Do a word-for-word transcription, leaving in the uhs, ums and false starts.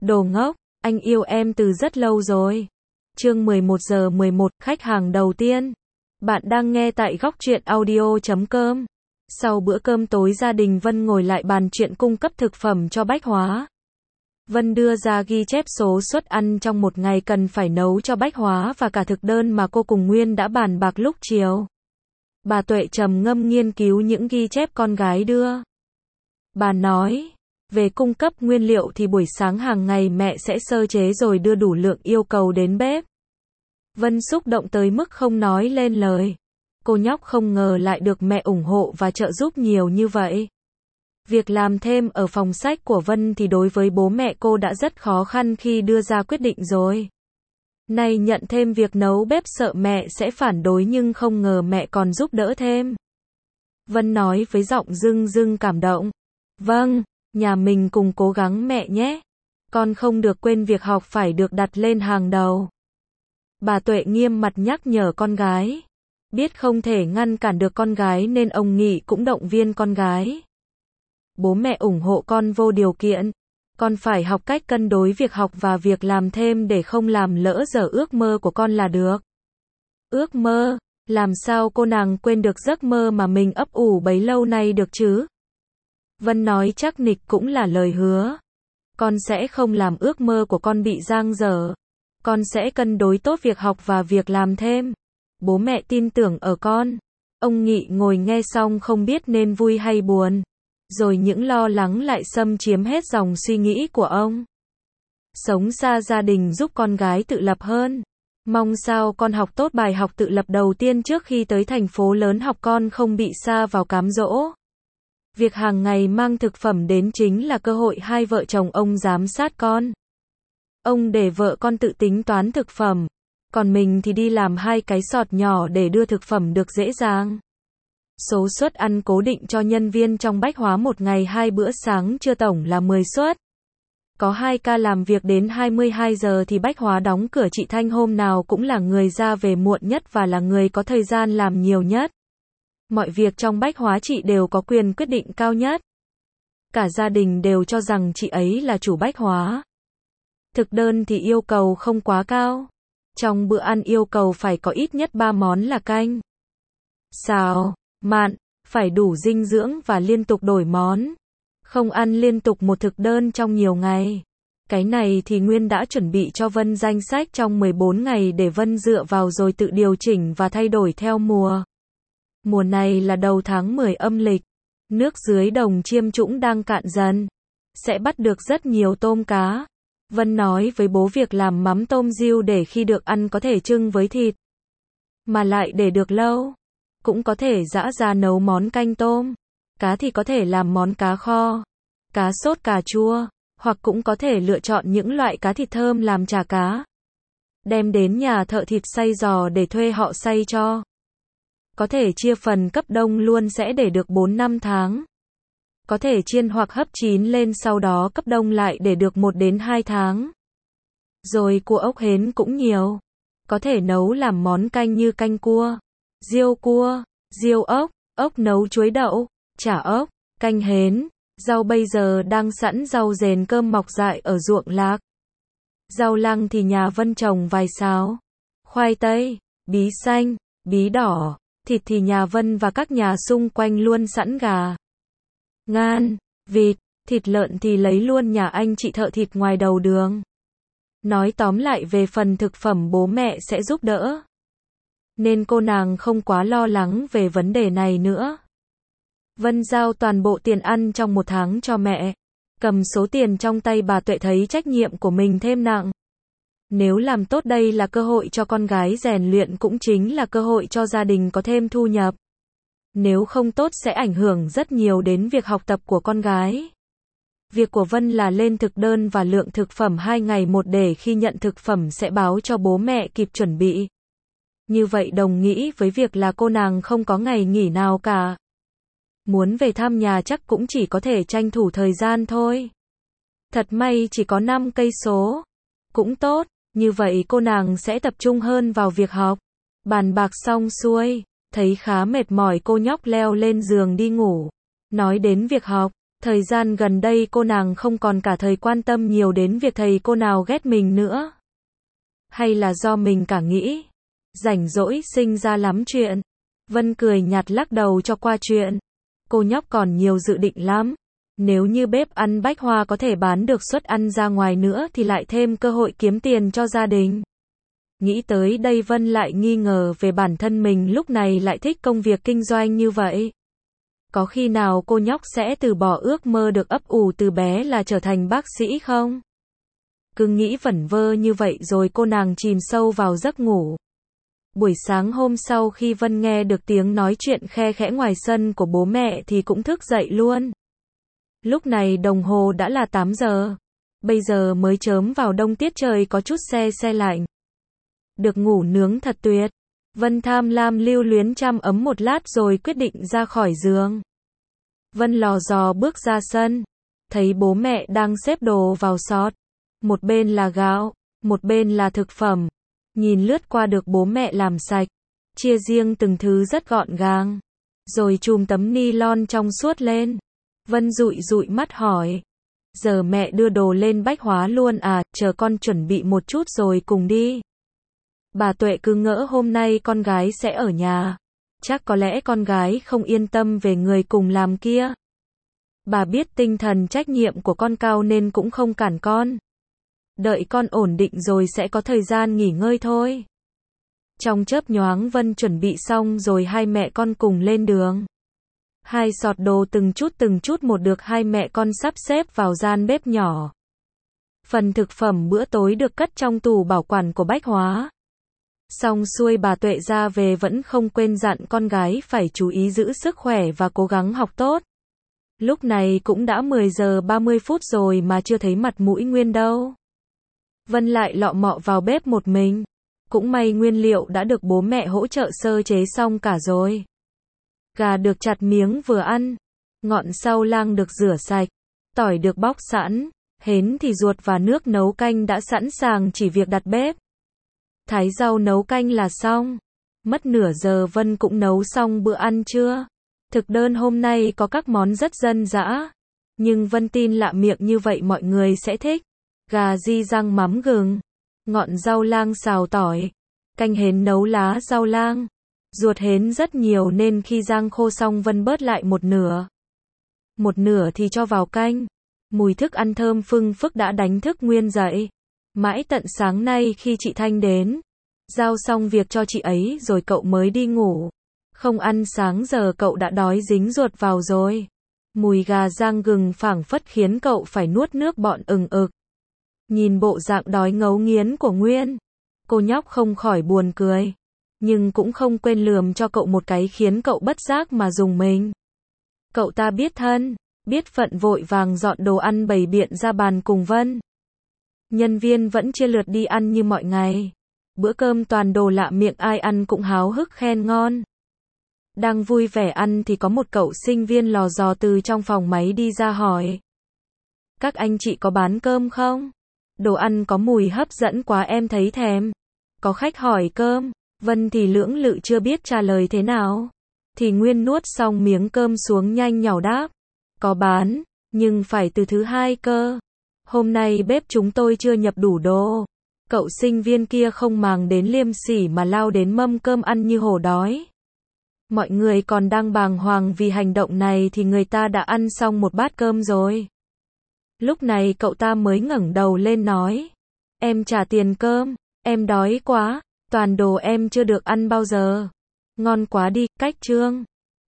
Đồ ngốc, anh yêu em từ rất lâu rồi. Chương mười một giờ mười một, khách hàng đầu tiên. Bạn đang nghe tại góc truyện audio chấm com. Sau bữa cơm tối gia đình Vân ngồi lại bàn chuyện cung cấp thực phẩm cho Bách Hóa. Vân đưa ra ghi chép số suất ăn trong một ngày cần phải nấu cho Bách Hóa và cả thực đơn mà cô cùng Nguyên đã bàn bạc lúc chiều. Bà Tuệ trầm ngâm nghiên cứu những ghi chép con gái đưa. Bà nói, về cung cấp nguyên liệu thì buổi sáng hàng ngày mẹ sẽ sơ chế rồi đưa đủ lượng yêu cầu đến bếp. Vân xúc động tới mức không nói lên lời. Cô nhóc không ngờ lại được mẹ ủng hộ và trợ giúp nhiều như vậy. Việc làm thêm ở phòng sách của Vân thì đối với bố mẹ cô đã rất khó khăn khi đưa ra quyết định rồi. Nay nhận thêm việc nấu bếp sợ mẹ sẽ phản đối nhưng không ngờ mẹ còn giúp đỡ thêm. Vân nói với giọng rưng rưng cảm động. Vâng, nhà mình cùng cố gắng mẹ nhé. Con không được quên việc học phải được đặt lên hàng đầu. Bà Tuệ nghiêm mặt nhắc nhở con gái. Biết không thể ngăn cản được con gái nên ông Nghị cũng động viên con gái. Bố mẹ ủng hộ con vô điều kiện. Con phải học cách cân đối việc học và việc làm thêm để không làm lỡ dở ước mơ của con là được. Ước mơ, làm sao cô nàng quên được giấc mơ mà mình ấp ủ bấy lâu nay được chứ? Vân nói chắc nịch cũng là lời hứa. Con sẽ không làm ước mơ của con bị dang dở. Con sẽ cân đối tốt việc học và việc làm thêm. Bố mẹ tin tưởng ở con. Ông Nghị ngồi nghe xong không biết nên vui hay buồn. Rồi những lo lắng lại xâm chiếm hết dòng suy nghĩ của ông. Sống xa gia đình giúp con gái tự lập hơn. Mong sao con học tốt bài học tự lập đầu tiên trước khi tới thành phố lớn học, con không bị sa vào cám dỗ. Việc hàng ngày mang thực phẩm đến chính là cơ hội hai vợ chồng ông giám sát con. Ông để vợ con tự tính toán thực phẩm. Còn mình thì đi làm hai cái sọt nhỏ để đưa thực phẩm được dễ dàng. Số suất ăn cố định cho nhân viên trong Bách Hóa một ngày hai bữa sáng trưa tổng là mười suất. Có hai ca làm việc đến hai mươi hai giờ thì Bách Hóa đóng cửa. Chị Thanh hôm nào cũng là người ra về muộn nhất và là người có thời gian làm nhiều nhất. Mọi việc trong Bách Hóa chị đều có quyền quyết định cao nhất. Cả gia đình đều cho rằng chị ấy là chủ Bách Hóa. Thực đơn thì yêu cầu không quá cao. Trong bữa ăn yêu cầu phải có ít nhất ba món là canh, xào, mặn, phải đủ dinh dưỡng và liên tục đổi món. Không ăn liên tục một thực đơn trong nhiều ngày. Cái này thì Nguyên đã chuẩn bị cho Vân danh sách trong mười bốn ngày để Vân dựa vào rồi tự điều chỉnh và thay đổi theo mùa. Mùa này là đầu tháng mười âm lịch. Nước dưới đồng Chiêm Trũng đang cạn dần. Sẽ bắt được rất nhiều tôm cá. Vân nói với bố việc làm mắm tôm riêu để khi được ăn có thể trưng với thịt. Mà lại để được lâu. Cũng có thể giã ra nấu món canh tôm. Cá thì có thể làm món cá kho, cá sốt cà chua, hoặc cũng có thể lựa chọn những loại cá thịt thơm làm chả cá. Đem đến nhà thợ thịt xay giò để thuê họ xay cho. Có thể chia phần cấp đông luôn sẽ để được bốn năm tháng. Có thể chiên hoặc hấp chín lên sau đó cấp đông lại để được một đến hai tháng. Rồi cua ốc hến cũng nhiều. Có thể nấu làm món canh như canh cua, riêu cua, riêu ốc, ốc nấu chuối đậu, chả ốc, canh hến. Rau bây giờ đang sẵn rau dền cơm mọc dại ở ruộng lạc. Rau lăng thì nhà Vân trồng vài sào. Khoai tây, bí xanh, bí đỏ. Thịt thì nhà Vân và các nhà xung quanh luôn sẵn gà, ngan, vịt, thịt lợn thì lấy luôn nhà anh chị thợ thịt ngoài đầu đường. Nói tóm lại về phần thực phẩm bố mẹ sẽ giúp đỡ. Nên cô nàng không quá lo lắng về vấn đề này nữa. Vân giao toàn bộ tiền ăn trong một tháng cho mẹ. Cầm số tiền trong tay bà Tuệ thấy trách nhiệm của mình thêm nặng. Nếu làm tốt đây là cơ hội cho con gái rèn luyện cũng chính là cơ hội cho gia đình có thêm thu nhập. Nếu không tốt sẽ ảnh hưởng rất nhiều đến việc học tập của con gái. Việc của Vân là lên thực đơn và lượng thực phẩm hai ngày một để khi nhận thực phẩm sẽ báo cho bố mẹ kịp chuẩn bị. Như vậy đồng nghĩa với việc là cô nàng không có ngày nghỉ nào cả. Muốn về thăm nhà chắc cũng chỉ có thể tranh thủ thời gian thôi. Thật may chỉ có năm cây số. Cũng tốt, như vậy cô nàng sẽ tập trung hơn vào việc học. Bàn bạc xong xuôi, thấy khá mệt mỏi cô nhóc leo lên giường đi ngủ. Nói đến việc học, Thời gian gần đây cô nàng không còn cả thời quan tâm nhiều đến việc thầy cô nào ghét mình nữa. Hay là do mình cả nghĩ, rảnh rỗi sinh ra lắm chuyện. Vân cười nhạt lắc đầu cho qua chuyện. Cô nhóc còn nhiều dự định lắm. Nếu như bếp ăn Bách Hoa có thể bán được suất ăn ra ngoài nữa thì lại thêm cơ hội kiếm tiền cho gia đình. Nghĩ tới đây Vân lại nghi ngờ về bản thân mình lúc này lại thích công việc kinh doanh như vậy. Có khi nào cô nhóc sẽ từ bỏ ước mơ được ấp ủ từ bé là trở thành bác sĩ không? Cứ nghĩ vẩn vơ như vậy rồi cô nàng chìm sâu vào giấc ngủ. Buổi sáng hôm sau khi Vân nghe được tiếng nói chuyện khe khẽ ngoài sân của bố mẹ thì cũng thức dậy luôn. Lúc này đồng hồ đã là tám giờ. Bây giờ mới chớm vào đông, tiết trời có chút se se lạnh. Được ngủ nướng thật tuyệt. Vân tham lam lưu luyến chăm ấm một lát rồi quyết định ra khỏi giường. Vân lò dò bước ra sân. Thấy bố mẹ đang xếp đồ vào xót. Một bên là gạo, một bên là thực phẩm. Nhìn lướt qua được bố mẹ làm sạch. Chia riêng từng thứ rất gọn gàng. Rồi chùm tấm ni lon trong suốt lên. Vân dụi dụi mắt hỏi. Giờ mẹ đưa đồ lên Bách Hóa luôn à, chờ con chuẩn bị một chút rồi cùng đi. Bà Tuệ cứ ngỡ hôm nay con gái sẽ ở nhà. Chắc có lẽ con gái không yên tâm về người cùng làm kia. Bà biết tinh thần trách nhiệm của con cao nên cũng không cản con. Đợi con ổn định rồi sẽ có thời gian nghỉ ngơi thôi. Trong chớp nhoáng Vân chuẩn bị xong rồi hai mẹ con cùng lên đường. Hai sọt đồ từng chút từng chút một được hai mẹ con sắp xếp vào gian bếp nhỏ. Phần thực phẩm bữa tối được cất trong tủ bảo quản của Bách Hóa. Xong xuôi bà Tuệ ra về vẫn không quên dặn con gái phải chú ý giữ sức khỏe và cố gắng học tốt. Lúc này cũng đã mười giờ ba mươi phút rồi mà chưa thấy mặt mũi Nguyên đâu. Vân lại lọ mọ vào bếp một mình. Cũng may nguyên liệu đã được bố mẹ hỗ trợ sơ chế xong cả rồi. Gà được chặt miếng vừa ăn. Ngọn sau lang được rửa sạch. Tỏi được bóc sẵn. Hến thì ruột và nước nấu canh đã sẵn sàng, chỉ việc đặt bếp. Thái rau nấu canh là xong. Mất nửa giờ Vân cũng nấu xong bữa ăn trưa. Thực đơn hôm nay có các món rất dân dã. Nhưng Vân tin lạ miệng như vậy mọi người sẽ thích. Gà di rang mắm gừng. Ngọn rau lang xào tỏi. Canh hến nấu lá rau lang. Ruột hến rất nhiều nên khi rang khô xong Vân bớt lại một nửa. Một nửa thì cho vào canh. Mùi thức ăn thơm phưng phức đã đánh thức Nguyên dậy. Mãi tận sáng nay khi chị Thanh đến, giao xong việc cho chị ấy rồi cậu mới đi ngủ. Không ăn sáng giờ cậu đã đói dính ruột vào rồi. Mùi gà rang gừng phảng phất khiến cậu phải nuốt nước bọt ừng ực. Nhìn bộ dạng đói ngấu nghiến của Nguyên, cô nhóc không khỏi buồn cười. Nhưng cũng không quên lườm cho cậu một cái khiến cậu bất giác mà rùng mình. Cậu ta biết thân, biết phận vội vàng dọn đồ ăn bày biện ra bàn cùng Vân. Nhân viên vẫn chia lượt đi ăn như mọi ngày. Bữa cơm toàn đồ lạ miệng, ai ăn cũng háo hức khen ngon. Đang vui vẻ ăn thì có một cậu sinh viên lò dò từ trong phòng máy đi ra hỏi. Các anh chị có bán cơm không? Đồ ăn có mùi hấp dẫn quá em thấy thèm. Có khách hỏi cơm. Vân thì lưỡng lự chưa biết trả lời thế nào. Thì Nguyên nuốt xong miếng cơm xuống nhanh nhảu đáp. Có bán, nhưng phải từ thứ hai cơ. Hôm nay bếp chúng tôi chưa nhập đủ đồ. Cậu sinh viên kia không màng đến liêm sỉ mà lao đến mâm cơm ăn như hổ đói. Mọi người còn đang bàng hoàng vì hành động này thì người ta đã ăn xong một bát cơm rồi. Lúc này cậu ta mới ngẩng đầu lên nói. Em trả tiền cơm, em đói quá, toàn đồ em chưa được ăn bao giờ. Ngon quá đi, cách trương.